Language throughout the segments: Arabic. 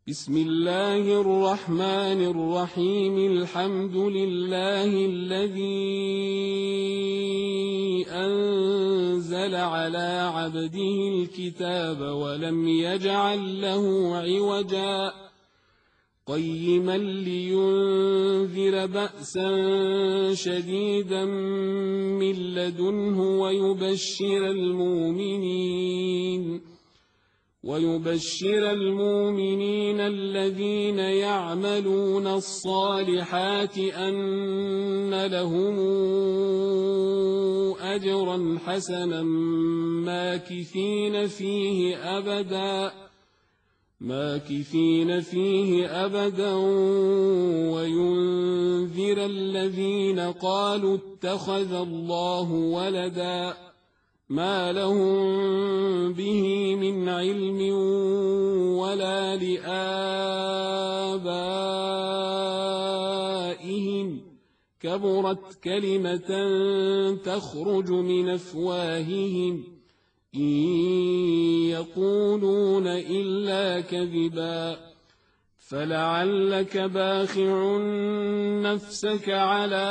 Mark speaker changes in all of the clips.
Speaker 1: بسم الله الرحمن الرحيم. الحمد لله الذي أنزل على عبده الكتاب ولم يجعل له عوجا قيما لينذر بأسا شديدا من لدنه ويبشر المؤمنين الذين يعملون الصالحات أن لهم أجرا حسنا ماكثين فيه أبدا وينذر الذين قالوا اتخذ الله ولدا ما لهم به من علم ولا لآبائهم كبرت كلمة تخرج من أفواههم إن يقولون إلا كذبا فلعلك باخع نفسك على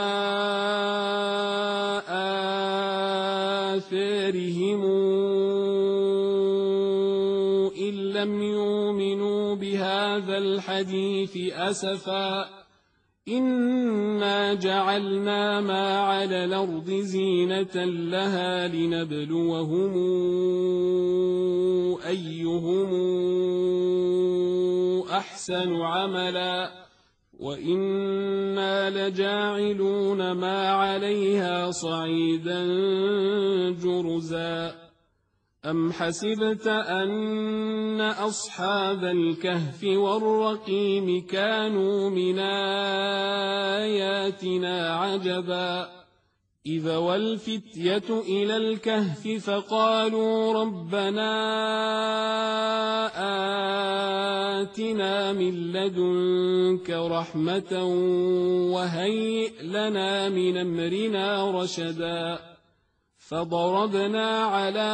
Speaker 1: آثارهم إن لم يؤمنوا بهذا الحديث أسفا إنا جعلنا ما على الأرض زينة لها لنبلوهم أيهم أحسن عملا وإنا لجاعلون ما عليها صعيدا جرزا أم حسبت أن أصحاب الكهف والرقيم كانوا من آياتنا عجبا إذا والفتية إلى الكهف فقالوا ربنا آتنا من لدنك رحمة وهيئ لنا من أمرنا رشدا فضربنا على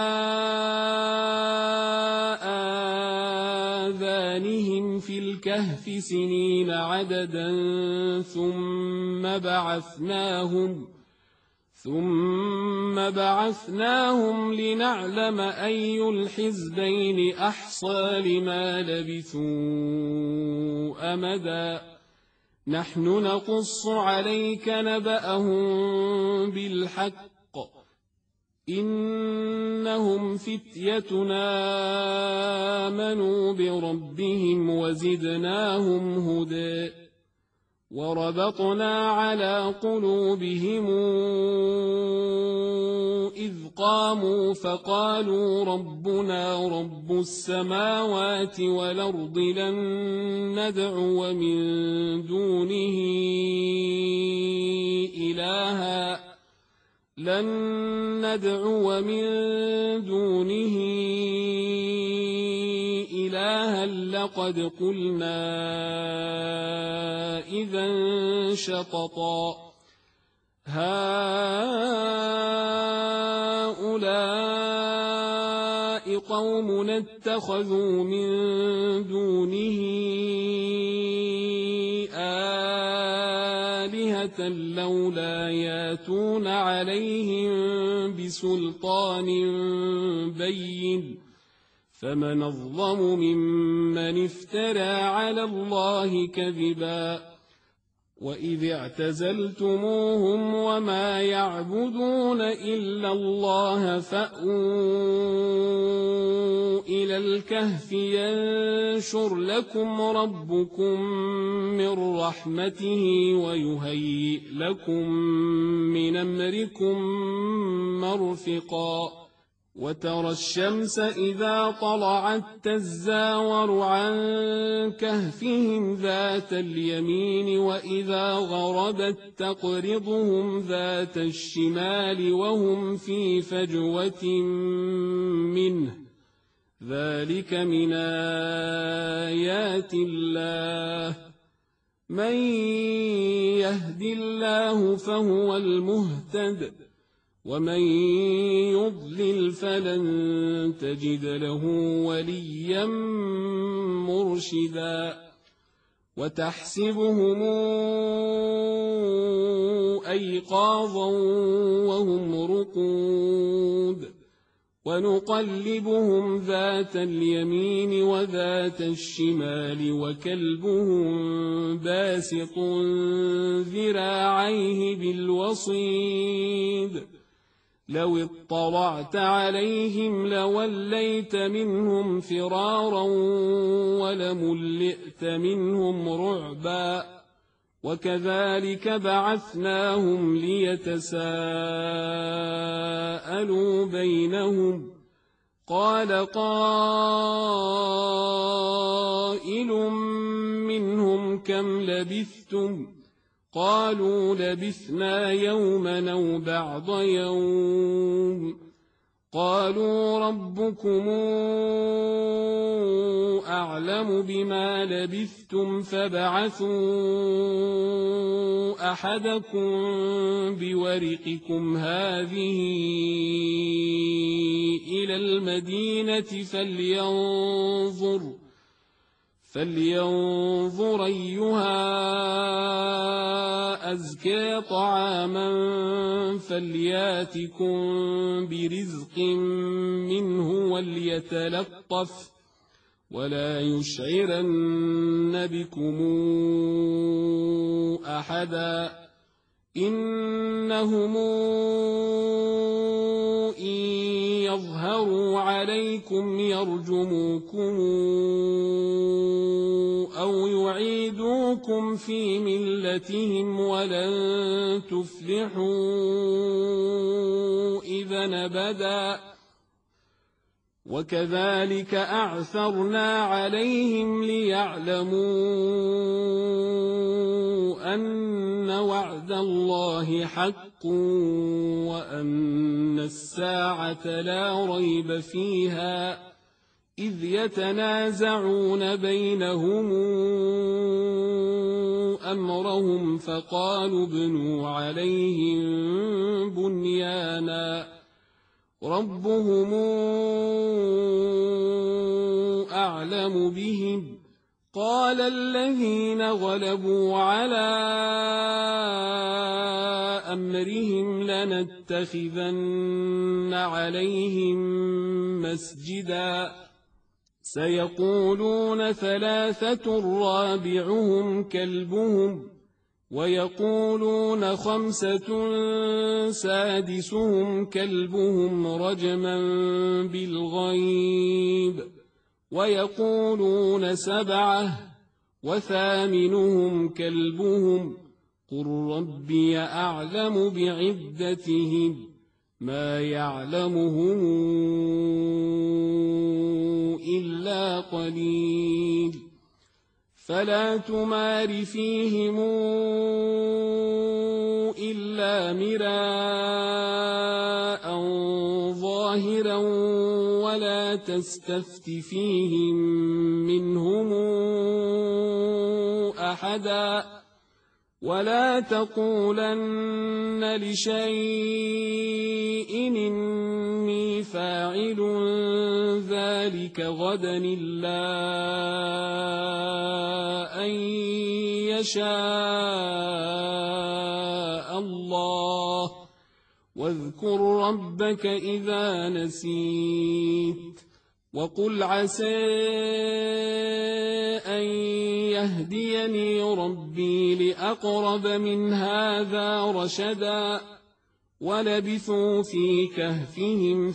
Speaker 1: آذانهم في الكهف سنين عددا ثم بعثناهم لنعلم أي الحزبين أحصى لما لبثوا أمدا نحن نقص عليك نبأهم بالحق إنهم فتيتنا آمنوا بربهم وزدناهم هدى وربطنا على قلوبهم إذ قاموا فقالوا ربنا رب السماوات والأرض لن ندعو من دونه إلها لقد قلنا إذا شططا هؤلاء قوم اتخذوا من دونه آلهة لولا ياتون عليهم بسلطان بين فمن أظلم ممن افترى على الله كذبا وإذ اعتزلتموهم وما يعبدون إلا الله فأووا إلى الكهف ينشر لكم ربكم من رحمته ويهيئ لكم من أمركم مرفقا وترى الشمس إذا طلعت تزاور عن كهفهم ذات اليمين وإذا غربت تقرضهم ذات الشمال وهم في فجوة منه ذلك من آيات الله من يهد الله فهو المهتد ومن يضلل فلن تجد له وليا مرشدا وتحسبهم أيقاظا وهم رقود ونقلبهم ذات اليمين وذات الشمال وكلبهم باسط ذراعيه بالوصيد لو اطلعت عليهم لوليت منهم فرارا ولملئت منهم رعبا وكذلك بعثناهم ليتساءلوا بينهم قال قائل منهم كم لبثتم قالوا لبثنا يوما أو بعض يوم قالوا ربكم أعلم بما لبثتم فابعثوا أحدكم بورقكم هذه إلى المدينة فلينظر أيها أزكى طعاما فلياتكم برزق منه وليتلطف ولا يشعرن بكم أحدا إنهم إن يظهروا عليكم يرجموكم أو يعيدوكم في ملتهم ولن تفلحوا إذا أبدا وكذلك أعثرنا عليهم ليعلموا أن وعد الله حق وأن الساعة لا ريب فيها إذ يتنازعون بينهم أمرهم فقالوا ابنوا عليهم بنيانا ربهم أعلم بهم قال الذين غلبوا على أمرهم لنتخذن عليهم مسجدا سيقولون ثلاثة رابعهم كلبهم ويقولون خمسة سادسهم كلبهم رجما بالغيب ويقولون سبعة وثامنهم كلبهم قل ربي أعلم بعدتهم ما يعلمهم إلا قليل فلا تمار فيهم إلا مراء ظاهرا ولا تستفت فيهم منهم أحدا ولا تقولن لشيء إني فاعل ذلك غدا إلا أن يشاء الله واذكر ربك إذا نسيت وقل عسى أن يهديني ربي لأقرب من هذا رشدا ولبثوا في كهفهم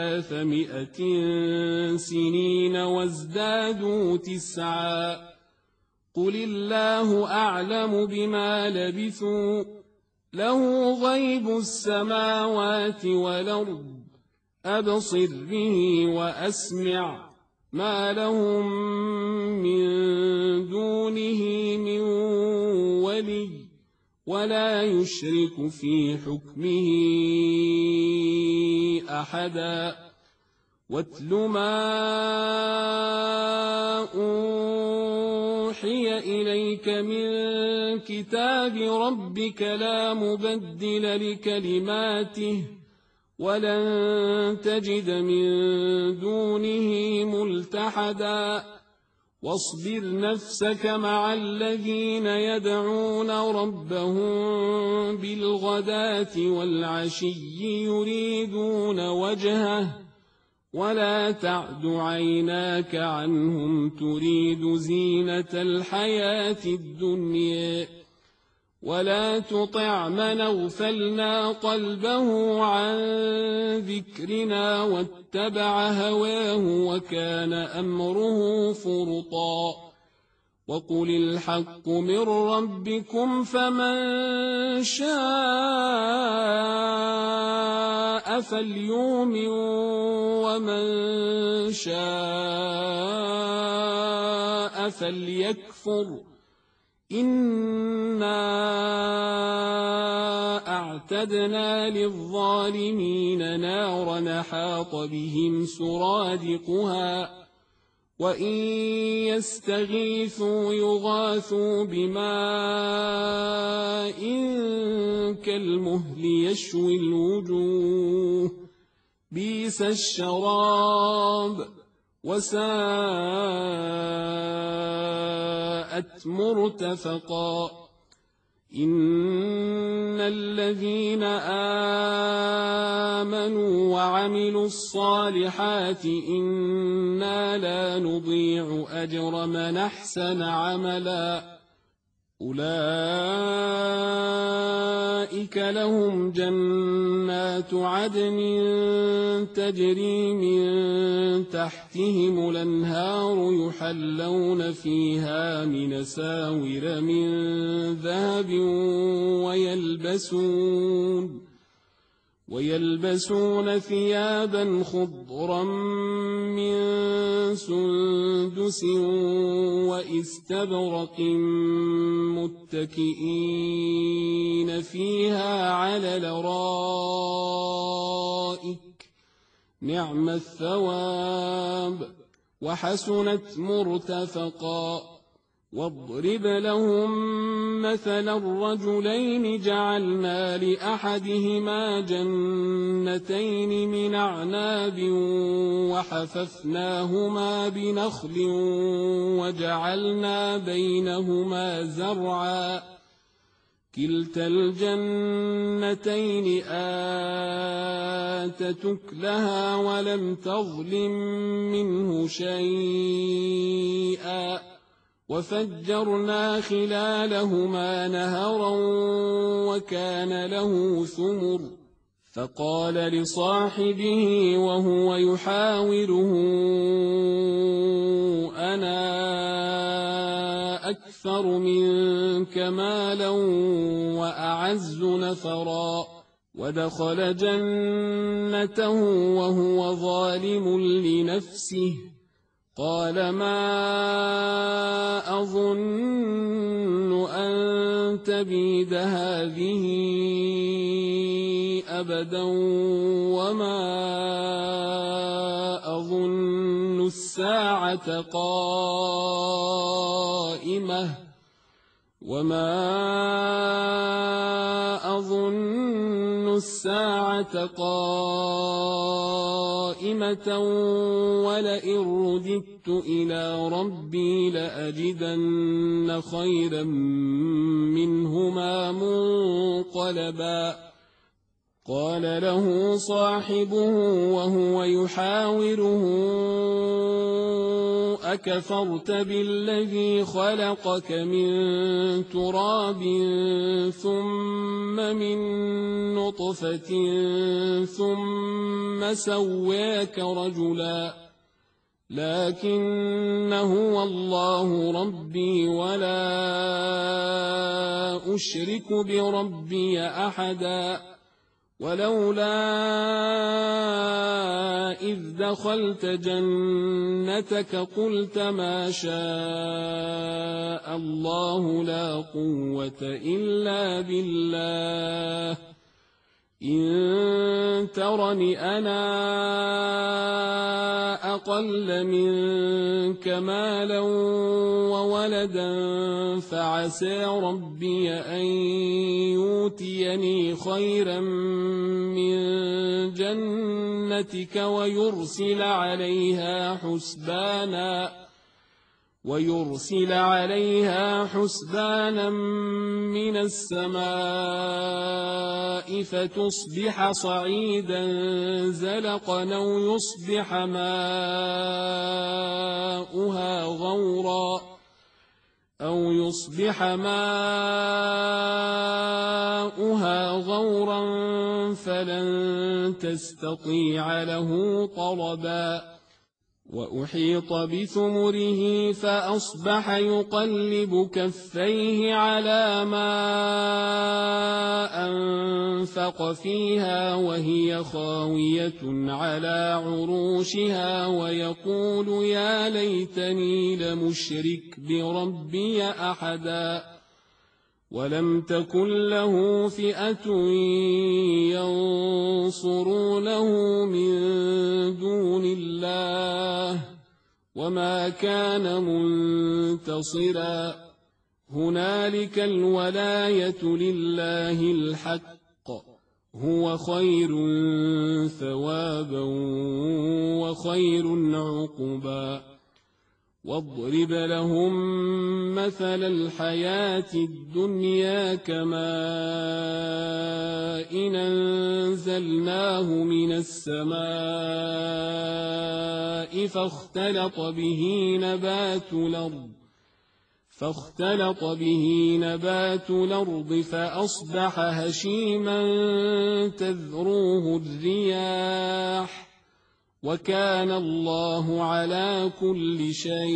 Speaker 1: 300 سنين وازدادوا 9 قل الله أعلم بما لبثوا له غيب السماوات والأرض أبصر به وأسمع ما لهم من دونه من ولي ولا يشرك في حكمه أحدا واتل ما أوحي إليك من كتاب ربك لا مبدل لكلماته ولن تجد من دونه ملتحدا واصبر نفسك مع الذين يدعون ربهم بالغداة والعشي يريدون وجهه ولا تعد عيناك عنهم تريد زينة الحياة الدنيا ولا تطع من اغفلنا قلبه عن ذكرنا واتبع هواه وكان أمره فرطا وقل الحق من ربكم فمن شاء فليؤمن ومن شاء فليكفر إنا أعتدنا للظالمين نارا أحاط بهم سرادقها وإن يستغيثوا يغاثوا بماء كالمهل يشوي الوجوه بئس الشراب وساءت مرتفقا إن الذين آمنوا وعملوا الصالحات إنا لا نضيع أجر من أحسن عملا أولئك لهم جنات عدن تجري من تحتهم الأنهار يحلون فيها من أساور من ذهب ويلبسون ثيابا خضرا من سندس واستبرق متكئين فيها على الأرائك نعم الثواب وحسنت مرتفقا واضرب لهم مثلا الرجلين جعلنا لأحدهما جنتين من أعناب وحففناهما بنخل وجعلنا بينهما زرعا كلتا الجنتين آتت أكلها ولم تظلم منه شيئا وفجرنا خلالهما نهرا وكان له ثمر فقال لصاحبه وهو يحاوره أنا أكثر منك مالا وأعز نفرا ودخل جنته وهو ظالم لنفسه قال ما أظن أن تبيد هذه أبدا وما أظن الساعة قائمة ولئن رددت إلى ربي لأجدن خيرا منهما منقلبا قال له صاحبه وهو يحاوره أكفرت بالذي خلقك من تراب ثم من نطفة ثم سواك رجلا لكن هو الله ربي ولا أشرك بربي أحدا ولولا إذ دخلت جنتك قلت ما شاء الله لا قوة إلا بالله إن ترني أنا أقل منك مالا وولدا ولدا فعسى ربي أن يؤتيني خيرا من جنتك ويرسل عليها حسبانا من السماء فتصبح صعيدا زلقا أو يصبح ماؤها غورا فلن تستطيع له طلبا وأحيط بثمره فأصبح يقلب كفيه على ما أنفق فيها وهي خاوية على عروشها ويقول يا ليتني لمشرك بربي أحدا ولم تكن له فئة ينصرونه من دون الله وما كان منتصرا هنالك الولاية لله الحق هو خير ثوابا وخير عقبا واضرب لهم مثل الحياة الدنيا كماء إن أنزلناه من السماء فاختلط به نبات الأرض فأصبح هشيما تذروه الرياح وكان الله على كل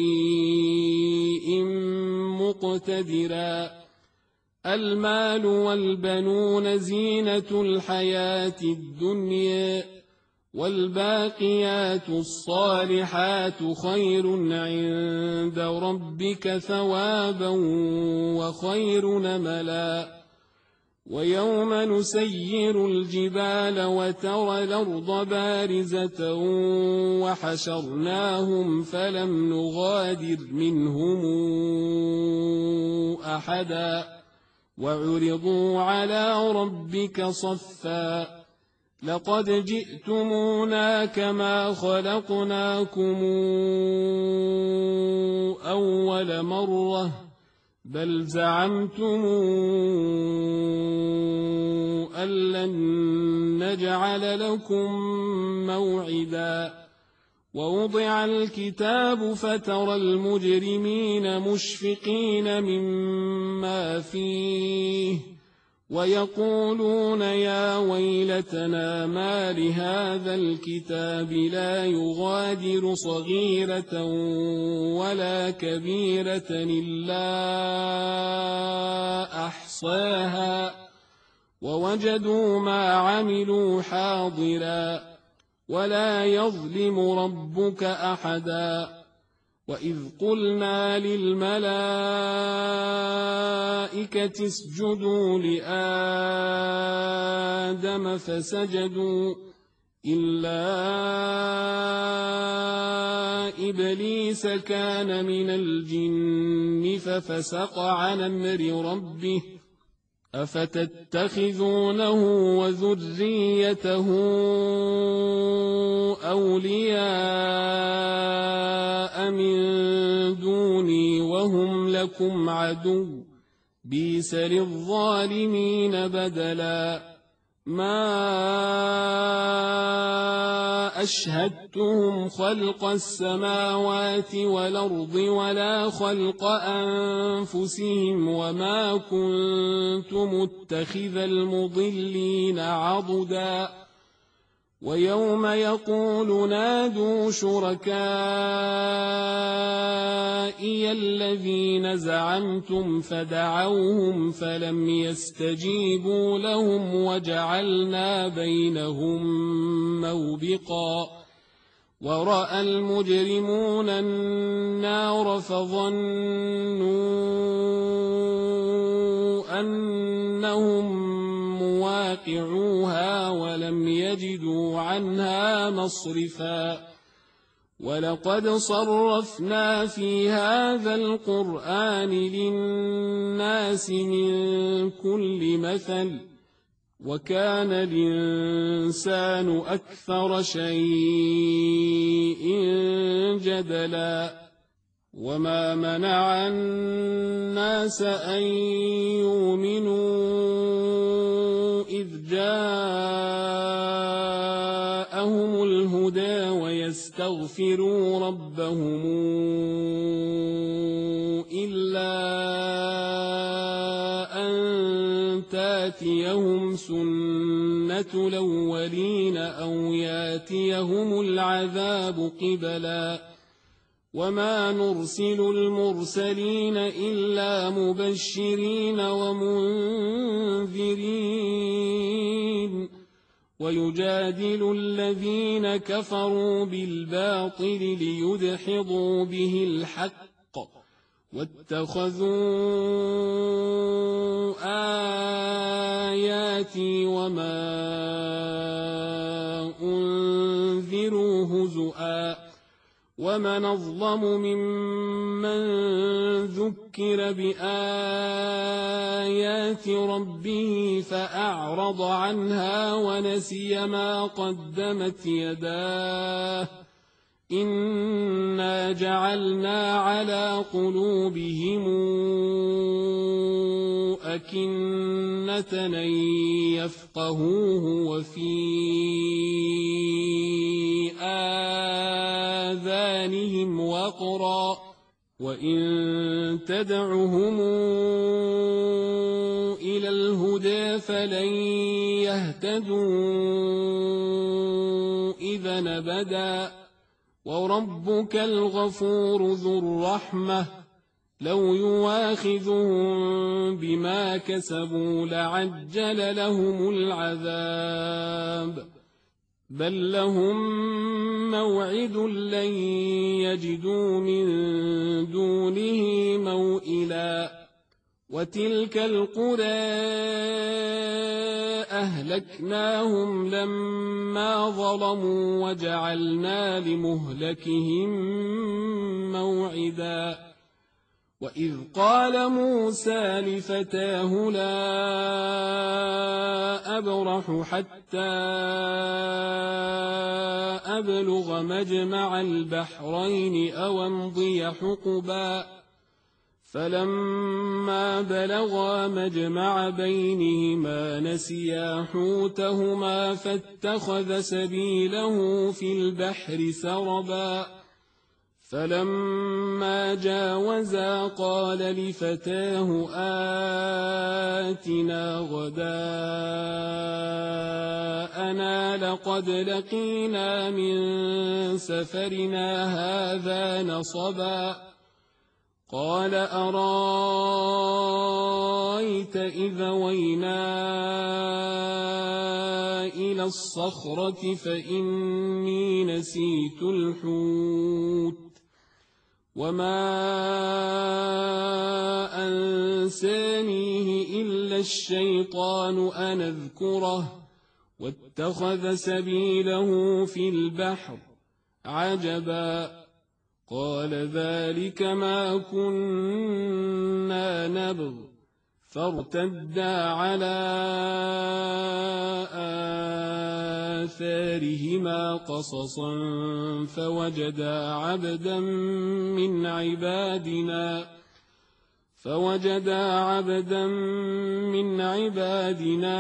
Speaker 1: شيء مقتدرا المال والبنون زينة الحياة الدنيا والباقيات الصالحات خير عند ربك ثوابا وخير نملا ويوم نسير الجبال وترى الأرض بارزة وحشرناهم فلم نغادر منهم أحدا وعرضوا على ربك صفا لقد جئتمونا كما خلقناكم أول مرة بل زعمتم أن لن نجعل لكم موعدا ووضع الكتاب فترى المجرمين مشفقين مما فيه ويقولون يا ويلتنا ما لهذا الكتاب لا يغادر صغيرة ولا كبيرة إلا أحصاها ووجدوا ما عملوا حاضرا ولا يظلم ربك أحدا وإذ قلنا للملائكة اسجدوا لآدم فسجدوا إلا إبليس كان من الجن ففسق عن أمر ربه أفتتخذونه وذريته أولياء من دوني وهم لكم عدو بئس للظالمين بدلا ما أشهدتهم خلق السماوات والأرض ولا خلق أنفسهم وما كنت متخذ المضلين عضدا ويوم يقول نادوا شركائي الذين زعمتم فدعوهم فلم يستجيبوا لهم وجعلنا بينهم موبقا ورأى المجرمون النار فظنوا أنهم مواقعوها ولم يجدوا عنها مصرفا ولقد صرفنا في هذا القرآن للناس من كل مثل وكان الإنسان أكثر شيء جدلا وما منع الناس أن يؤمنوا إذ جاءهم الهدى ويستغفروا ربهم إلا أن تاتيهم سنة الأولين أو ياتيهم العذاب قبلا وما نرسل المرسلين إلا مبشرين ومنذرين ويجادل الذين كفروا بالباطل ليدحضوا به الحق واتخذوا آياتي وما أنذروا هزؤا ومن أظلم ممن ذكر بآيات ربه فأعرض عنها ونسي ما قدمت يداه إنا جعلنا على قلوبهم أكنة أن يفقهوه وفي آذانهم وقرا وإن تدعهم إلى الهدى فلن يهتدوا إذا أبدا وربك الغفور ذو الرحمة لو يواخذهم بما كسبوا لعجل لهم العذاب بل لهم موعد لن يجدوا من دونه موئلا وتلك القرى أهلكناهم لما ظلموا وجعلنا لمهلكهم موعدا وإذ قال موسى لفتاه لا أبرح حتى أبلغ مجمع البحرين أو أمضي حقبا فلما بلغا مجمع بينهما نسيا حوتهما فاتخذ سبيله في البحر سربا فلما جاوزا قال لفتاه آتنا غداءنا لقد لقينا من سفرنا هذا نصبا قال أرايت إذا وينا إلى الصخرة فإني نسيت الحوت وما أنسانيه إلا الشيطان أن أذكره واتخذ سبيله في البحر عجبا قال ذلك ما كنا نبغ فارتدا على آثارهما قصصا فوجدا عبدا من عبادنا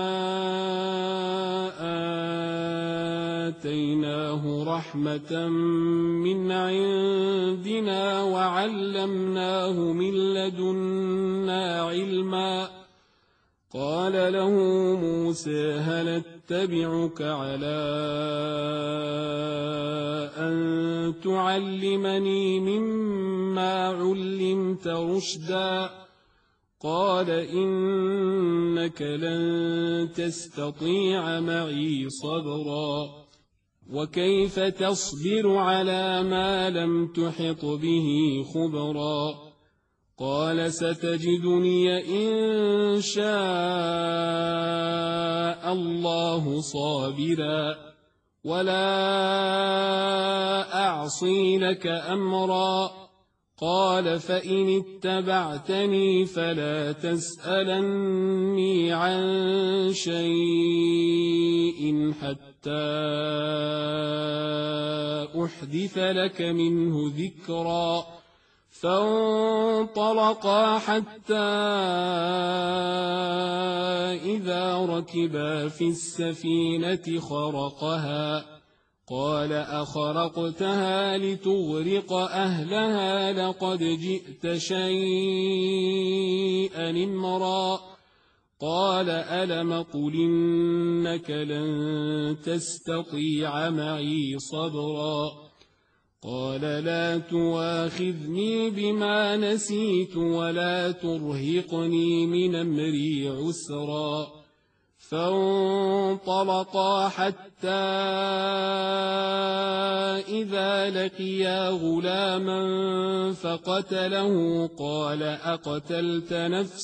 Speaker 1: آتيناه رحمة من عندنا وعلمناه من لدنا علما قال له موسى هل اتبعك على أن تعلمني مما علمت رشدا قال إنك لن تستطيع معي صبرا وكيف تصبر على ما لم تحط به خبرا قال ستجدني إن شاء الله صابرا ولا أعصي لك أمرا. قال فإن اتبعتني فلا تسألني عن شيء حتى أحدث لك منه ذكرا. فانطلقا حتى إذا ركبا في السفينة خرقها قال أخرقتها لتغرق أهلها لقد جئت شيئا إمرا. قال ألم قل إنك لن تستطيع معي صبرا. قال لا تواخذني بما نسيت ولا ترهقني من أمري عسرا. فانطلقا حتى إذا لقيا غلاما فقتله قال أقتلت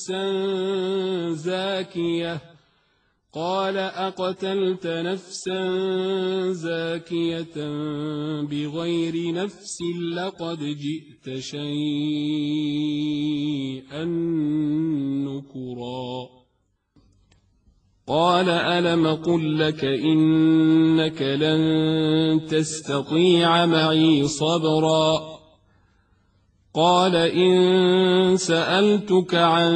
Speaker 1: نفسا زاكية بغير نفس لقد جئت شيئا نكرا. قال ألم قل لك إنك لن تستطيع معي صبرا. قال إن سألتك عن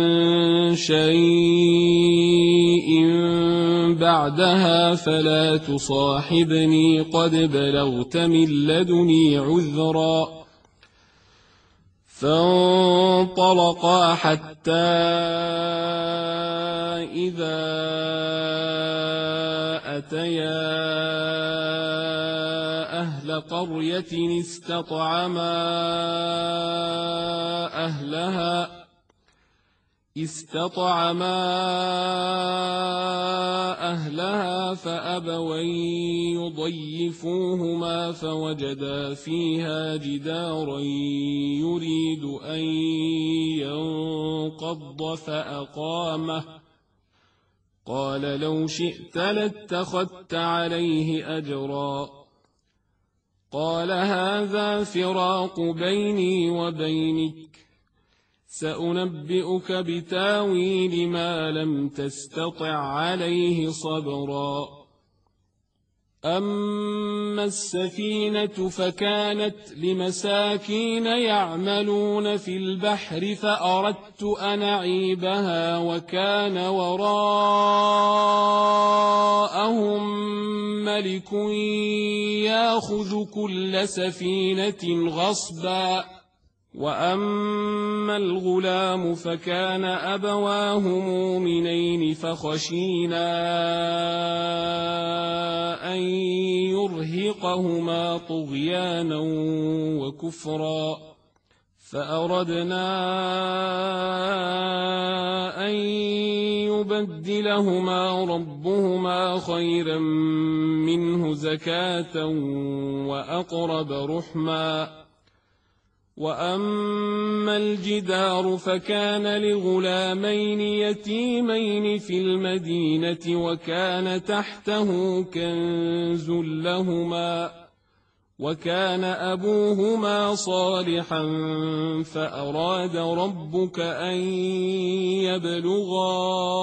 Speaker 1: شيء بعدها فلا تصاحبني قد بلغت من لدني عذرا. فانطلقا حتى إذا أتيا أهل قرية استطعما أهلها فأبوا يضيفوهما فوجدا فيها جدارا يريد أن ينقض فأقامه. قال لو شئت لاتخذت عليه أجرا. قال هذا فراق بيني وبينك سأنبئك بتاويل ما لم تستطع عليه صبرا. أما السفينة فكانت لمساكين يعملون في البحر فأردت أن أعيبها وكان وراءهم ملك يأخذ كل سفينة غصبا. وأما الغلام فكان أبواه مؤمنين فخشينا أن يرهقهما طغيانا وكفرا. فأردنا أن يبدلهما ربهما خيرا منه زكاة وأقرب رحما. وأما الجدار فكان لغلامين يتيمين في المدينة وكان تحته كنز لهما وكان أبوهما صالحا فأراد ربك أن يبلغا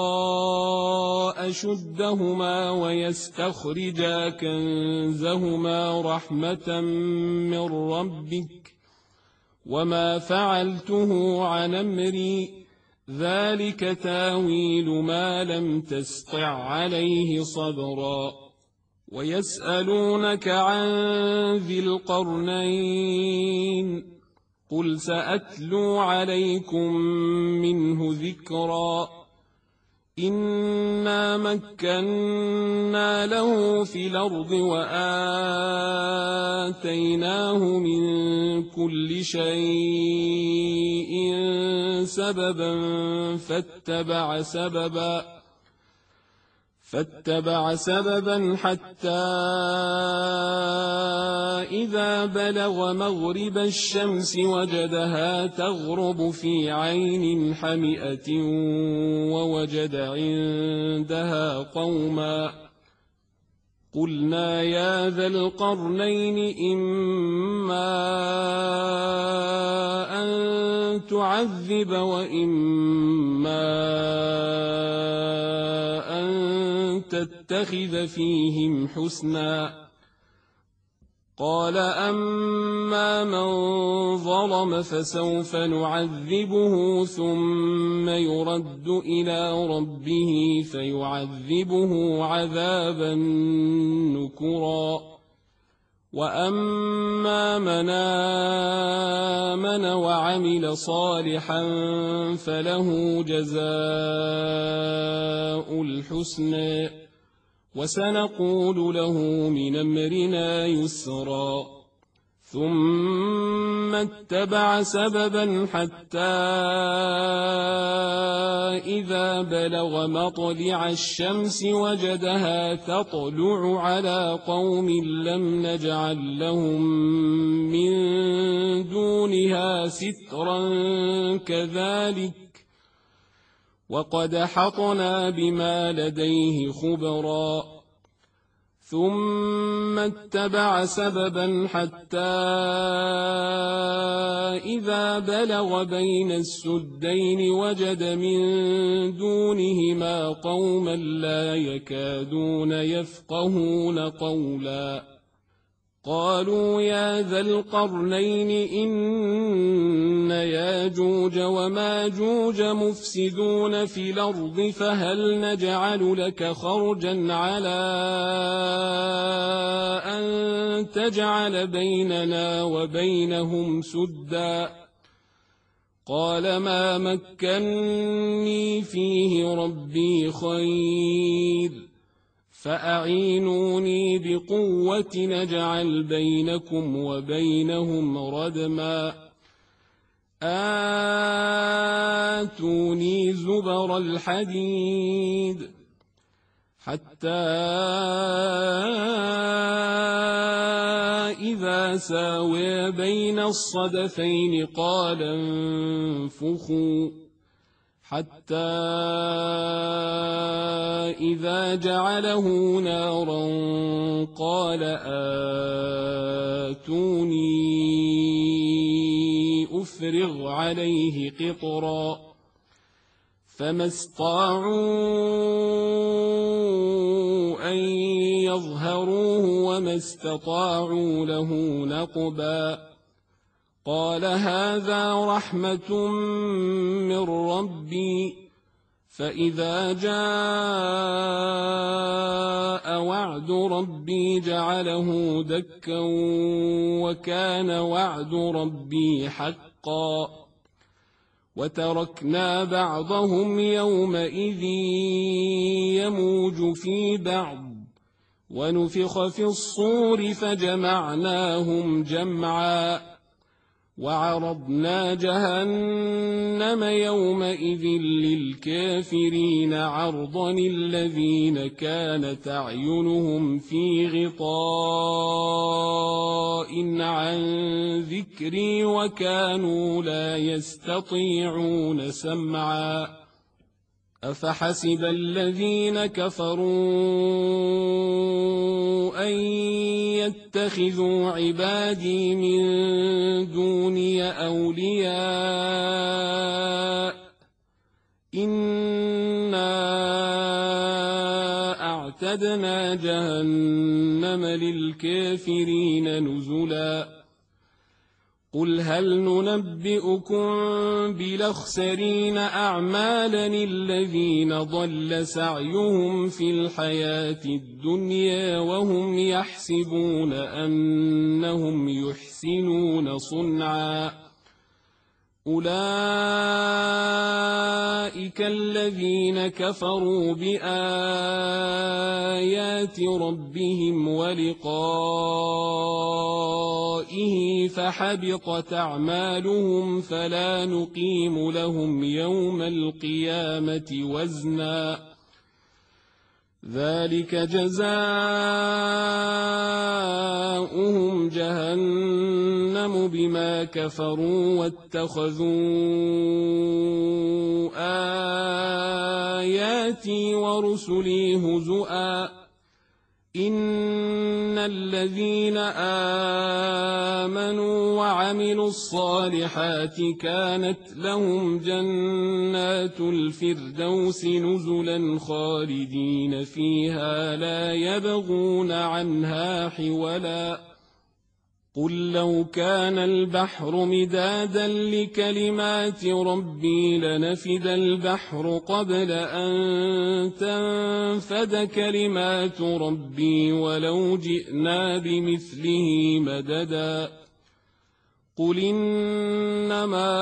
Speaker 1: أشدهما ويستخرجا كنزهما رحمة من ربك وما فعلته عن أمري ذلك تاويل ما لم تسطع عليه صبرا. ويسألونك عن ذي القرنين قل سأتلو عليكم منه ذكرا. إنا مكنا له في الأرض وآتيناه من كل شيء سببا فاتبع سببا حتى إذا بلغ مغرب الشمس وجدها تغرب في عين حمئة ووجد عندها قوما قلنا يا ذا القرنين إما أن تعذب وإما أن تتخذ فيهم حسنا قال أما من ظلم فسوف نعذبه ثم يرد إلى ربه فيعذبه عذابا نكرا وأما من آمن وعمل صالحا فله جزاء الحسنى وسنقول له من أمرنا يسرا ثم اتبع سببا حتى إذا بلغ مطلع الشمس وجدها تطلع على قوم لم نجعل لهم من دونها سترا كذلك وقد حطنا بما لديه خبرا ثم اتبع سببا حتى إذا بلغ بين السدين وجد من دونهما قوما لا يكادون يفقهون قولا قالوا يا ذا القرنين إن ياجوج وماجوج مفسدون في الأرض فهل نجعل لك خرجا على أن تجعل بيننا وبينهم سدا قال ما مكني فيه ربي خير فأعينوني بقوة نجعل بينكم وبينهم ردما آتوني زبر الحديد حتى إذا ساوي بين الصدفين قال انفخوا حتى إذا جعله نارا قال آتوني أفرغ عليه قطرا فما استطاعوا أن يظهروه وما استطاعوا له نقبا قال هذا رحمة من ربي فإذا جاء وعد ربي جعله دكا وكان وعد ربي حقا وتركنا بعضهم يومئذ يموج في بعض ونفخ في الصور فجمعناهم جمعا وعرضنا جهنم يومئذ للكافرين عرضا الذين كانت أعينهم في غطاء عن ذكري وكانوا لا يستطيعون سمعا أفحسب الذين كفروا أن يتخذوا عبادي من دوني أولياء إنا أعتدنا جهنم للكافرين نزلا قل هل ننبئكم بالأخسرين أعمالا الذين ضل سعيهم في الحياة الدنيا وهم يحسبون أنهم يحسنون صنعا أولئك الذين كفروا بآيات ربهم ولقائه فحبطت أعمالهم فلا نقيم لهم يوم القيامة وزنا ذلك جزاؤهم جهنم بما كفروا واتخذوا آياتي ورسلي هزؤا إن الذين آمنوا وعملوا الصالحات كانت لهم جنات الفردوس نزلا خالدين فيها لا يبغون عنها حولا قل لو كان البحر مدادا لكلمات ربي لنفد البحر قبل أن تنفد كلمات ربي ولو جئنا بمثله مددا قل إنما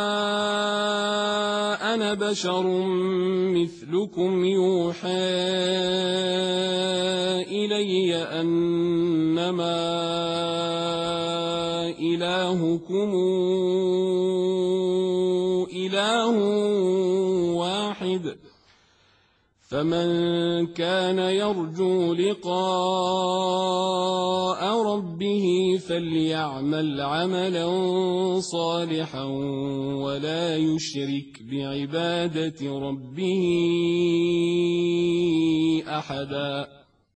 Speaker 1: أنا بشر مثلكم يوحى إلي أنما إلهكم إله واحد فمن كان يرجو لقاء ربه فليعمل عملا صالحا ولا يشرك بعبادة ربه أحدا